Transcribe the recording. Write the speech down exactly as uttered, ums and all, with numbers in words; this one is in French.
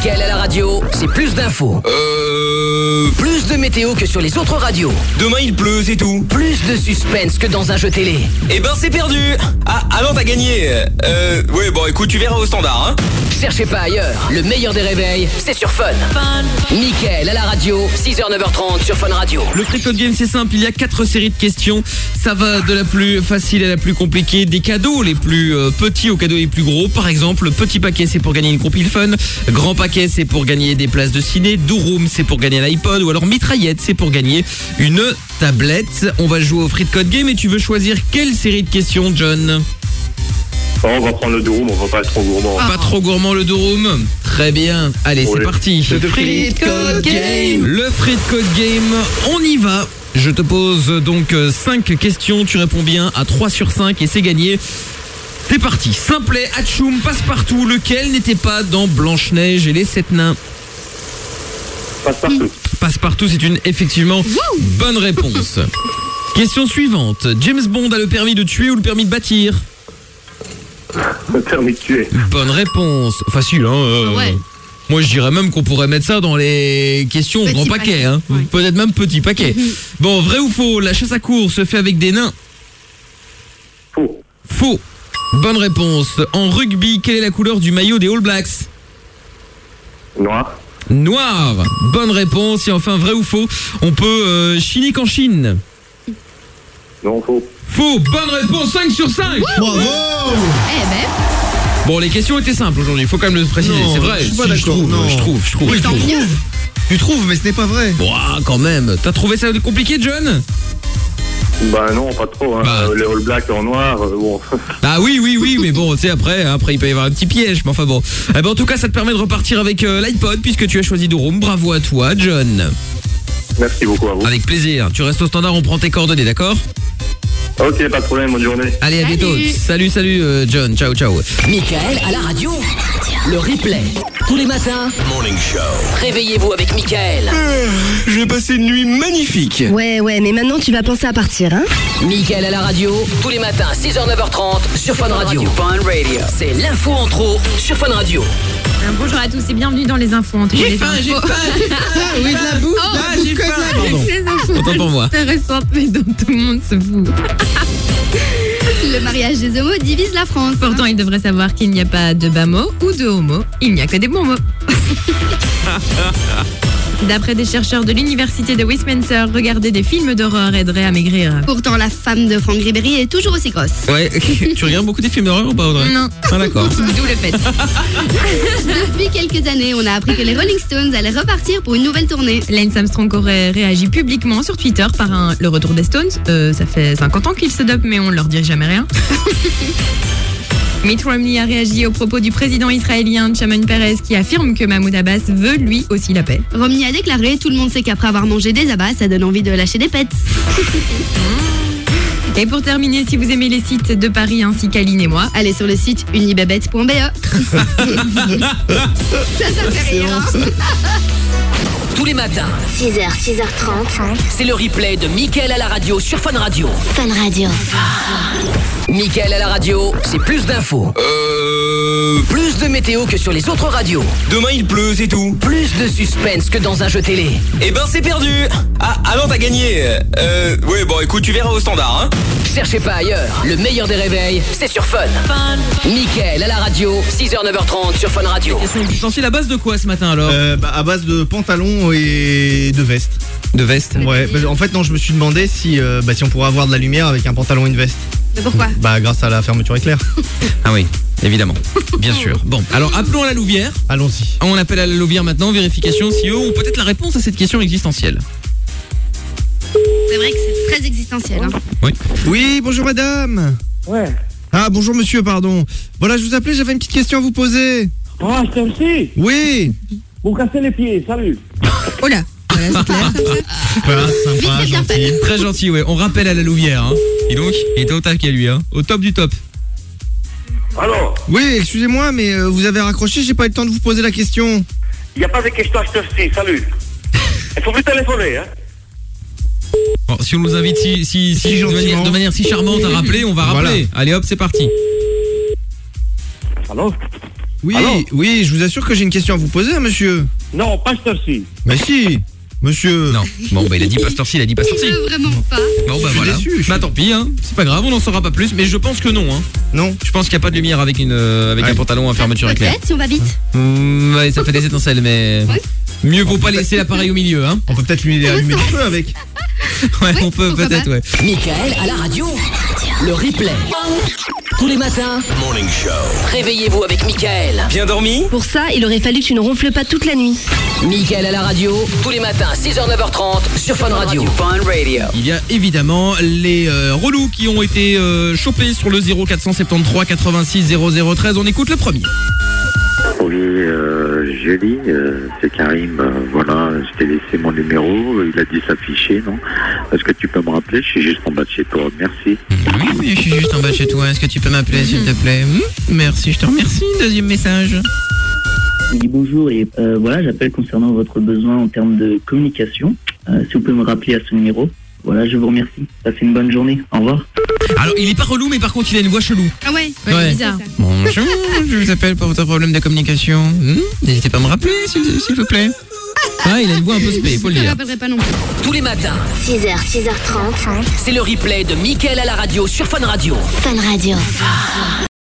Mickaël à la radio, c'est plus d'infos. Euh... Plus de météo que sur les autres radios. Demain il pleut, c'est tout. Plus de suspense que dans un jeu télé. Eh ben c'est perdu. Ah, alors t'as gagné. Euh... Ouais, bon écoute, tu verras au standard, hein. Cherchez pas ailleurs, le meilleur des réveils, c'est sur Fun. Fun. Mickaël à la radio, six heures neuf heures trente sur Fun Radio. Le Free Code Game, c'est simple, il y a quatre séries de questions. Ça va de la plus facile à la plus compliquée, des cadeaux les plus euh, petits aux cadeaux les plus gros. Par exemple, petit paquet, c'est pour gagner une compile Fun. Grand paquet, c'est pour gagner des places de ciné. Douroom, c'est pour gagner l'iPod. Ou alors mitraillette, c'est pour gagner une tablette. On va jouer au Free Code Game et tu veux choisir quelle série de questions, John ? Oh, on va prendre le Douroom, on va pas être trop gourmand. Pas trop gourmand le Douroom. Très bien. Allez, Oui. c'est parti. Le Free Code Game. Le Free Code Game. On y va. Je te pose donc cinq questions. Tu réponds bien à trois sur cinq et c'est gagné. C'est parti. Simplet, Hatchoum, Passepartout. Lequel n'était pas dans Blanche-Neige et les Sept Nains ? Passepartout. Passepartout, c'est une effectivement bonne réponse. Question suivante. James Bond a le permis de tuer ou le permis de bâtir ? Le permis de tuer. Bonne réponse. Facile, hein euh, Ouais. Moi, je dirais même qu'on pourrait mettre ça dans les questions au Petit grand paquet. paquet, Hein. ouais. Peut-être même petit paquet. Bon, vrai ou faux, la chasse à courre se fait avec des nains ? Faux. Faux. Bonne réponse. En rugby, quelle est la couleur du maillot des All Blacks ? Noir. Noir. Bonne réponse. Et enfin, vrai ou faux, on peut euh, chinique en Chine ? Non, faux. Faux. Bonne réponse, cinq sur cinq. Bravo. Eh ben, Bon, les questions étaient simples aujourd'hui, il faut quand même le préciser, Non, c'est vrai. je suis pas Si, d'accord, trouve, non. je trouve, je trouve, Oui, je tu trouve. trouves. Tu trouves, mais ce n'est pas vrai. Bon, ah, quand même. T'as trouvé ça compliqué, John ? Bah non, pas trop. Hein. Bah. Les All Blacks en noir, euh, bon. Ah oui, oui, oui, mais bon, tu sais, après, après, il peut y avoir un petit piège, mais enfin bon. Eh ben, en tout cas, ça te permet de repartir avec euh, l'iPod, puisque tu as choisi Douroum. Bravo à toi, John. Merci beaucoup à vous. Avec plaisir. Tu restes au standard, on prend tes coordonnées, d'accord ? Ok, pas de problème, bonne journée. Allez, à Salut. bientôt. Salut, salut, euh, John. Ciao, ciao. Mickaël à la radio, le replay. Tous les matins, Morning Show. réveillez-vous avec Mickaël. Je vais passer une nuit magnifique. Ouais, ouais, mais maintenant tu vas penser à partir, hein ? Mickaël à la radio, tous les matins, six heures neuf heures trente sur Fun Radio. Fun Radio. C'est l'info en trop sur Fun Radio. Euh, bonjour à tous et bienvenue dans les infos. Entre J'ai les faim, j'ai infos. faim, j'ai faim. Oui, de la bouffe, Oh, de la ah, bouffe, j'ai que de faim. la bouffe. Pardon. Les infos Autant pour moi. intéressantes, mais dont tout le monde se fout. le mariage des homos divise la France. Pourtant, il devrait savoir qu'il n'y a pas de bas mots ou de hauts mots. Il n'y a que des bons mots. D'après des chercheurs de l'université de Westminster, regarder des films d'horreur aiderait à maigrir. Pourtant, la femme de Franck Ribéry est toujours aussi grosse. Ouais, tu regardes beaucoup des films d'horreur ou pas, Audrey ? Non. Ah, d'accord. D'où le fait. Depuis quelques années, on a appris que les Rolling Stones allaient repartir pour une nouvelle tournée. Lance Armstrong aurait réagi publiquement sur Twitter par un, le retour des Stones. Euh, ça fait cinquante ans qu'ils se dopent, mais on ne leur dit jamais rien. Mitt Romney a réagi aux propos du président israélien Shimon Peres qui affirme que Mahmoud Abbas veut lui aussi la paix. Romney a déclaré, tout le monde sait qu'après avoir mangé des abats, ça donne envie de lâcher des pets. Et pour terminer, si vous aimez les sites de Paris ainsi qu'Aline et moi, Allez sur le site unibabette point b e. ça, ça fait rire. hein. Tous les matins, six heures, six heures trente. c'est le replay de Mickaël à la radio sur Fun Radio. Fun Radio. Mickaël à la radio, c'est plus d'infos. Euh... Plus de météo que sur les autres radios. Demain il pleut, c'est tout. Plus de suspense que dans un jeu télé. Eh ben c'est perdu. Ah, alors t'as gagné. Euh... Ouais, bon écoute, tu verras au standard, hein. Cherchez pas ailleurs, le meilleur des réveils, c'est sur Fun. Fun. Mickaël à la radio, six heures neuf heures trente sur Fun Radio. Question existentielle à base de quoi ce matin alors ? Euh, bah, à base de pantalon et de veste. De veste. Ouais, bah, en fait, non, je me suis demandé si, euh, bah, si on pourrait avoir de la lumière avec un pantalon et une veste. Mais pourquoi? Bah, grâce à la fermeture éclair. Ah oui, évidemment. Bien sûr. Bon, alors appelons à la Louvière. Allons-y. On appelle à la Louvière maintenant, vérification si eux ont peut-être la réponse à cette question existentielle. C'est vrai que c'est très existentiel. Hein. Oui. Oui, bonjour madame. Ouais. Ah, bonjour monsieur, pardon. Voilà, je vous appelais, j'avais une petite question à vous poser. Ah, c'est aussi. Oui. Vous cassez les pieds, salut. oh là, voilà, c'est clair. Voilà, sympa, Vite, c'est bien gentil. fait. Très gentil, ouais. On rappelle à la Louvière. Hein. Et donc, il était au taquet lui, hein. Au top du top. Alors, Oui, excusez-moi, mais euh, vous avez raccroché, j'ai pas eu le temps de vous poser la question. il n'y a pas de question à ci, salut. Il faut plus téléphoner, hein. Bon, si on nous invite si, si, si, Si de, gentiment. manière, de manière si charmante à rappeler, on va rappeler. Voilà. Allez hop, c'est parti. Alors, Oui, Allô oui, je vous assure que j'ai une question à vous poser, hein, monsieur. Non, pas cette-ci. Mais si, monsieur. Non. Bon, bah il a dit Pasteur Si, il a dit Pasteur Si. Il veut vraiment pas. Bon, bah Je suis voilà. déçu, je suis- Bah tant pis, hein. C'est pas grave, on n'en saura pas plus, mais je pense que non, hein. Non. Je pense qu'il n'y a pas de lumière avec une euh, avec Ouais. un pantalon à fermeture éclair. Peut-être si on va vite. Mmh, ouais, ça fait des étincelles, mais Ouais. mieux vaut pas laisser l'appareil au milieu, hein. On peut peut-être lui allumer du feu avec. Ouais, on peut pourquoi peut-être, pas. ouais. Michael à la radio. Le replay. Tous les matins. Morning Show. Réveillez-vous avec Michael. Bien dormi? Pour ça, il aurait fallu que tu ne ronfles pas toute la nuit. Michael à la radio. Tous les matins, six heures neuf heures trente sur Fun Radio. Fun Radio. Il y a évidemment les euh, relous qui ont été euh, chopés sur le zéro quatre cent soixante-treize quatre-vingt-six zéro zéro treize. On écoute le premier. Oui, euh, Julie, euh, c'est Karim. Euh, voilà, je t'ai laissé mon numéro. Il a dit s'afficher, non? Est-ce que tu peux me rappeler? Je suis juste en bas de chez toi. Merci. Oui, mais je suis juste en bas de chez toi. Est-ce que tu peux m'appeler, s'il te plaît? Mmh, merci, je te remercie. Deuxième message. Oui, bonjour, et euh, voilà, j'appelle concernant votre besoin en termes de communication. Euh, si vous pouvez me rappeler à ce numéro. Voilà, je vous remercie. Passez une bonne journée. Au revoir. Alors, il est pas relou, mais par contre, il a une voix chelou. Ah ouais. Ouais, Ouais. bizarre. C'est ça. Bonjour, je vous appelle pour votre problème de communication. Hmm, N'hésitez pas à me rappeler, s'il s'il vous plaît. Ah, il a une voix un peu spé, il faut le Je te dire. rappellerai pas non plus. Tous les matins, six heures, six heures trente. c'est le replay de Michael à la radio sur Fun Radio. Fun Radio.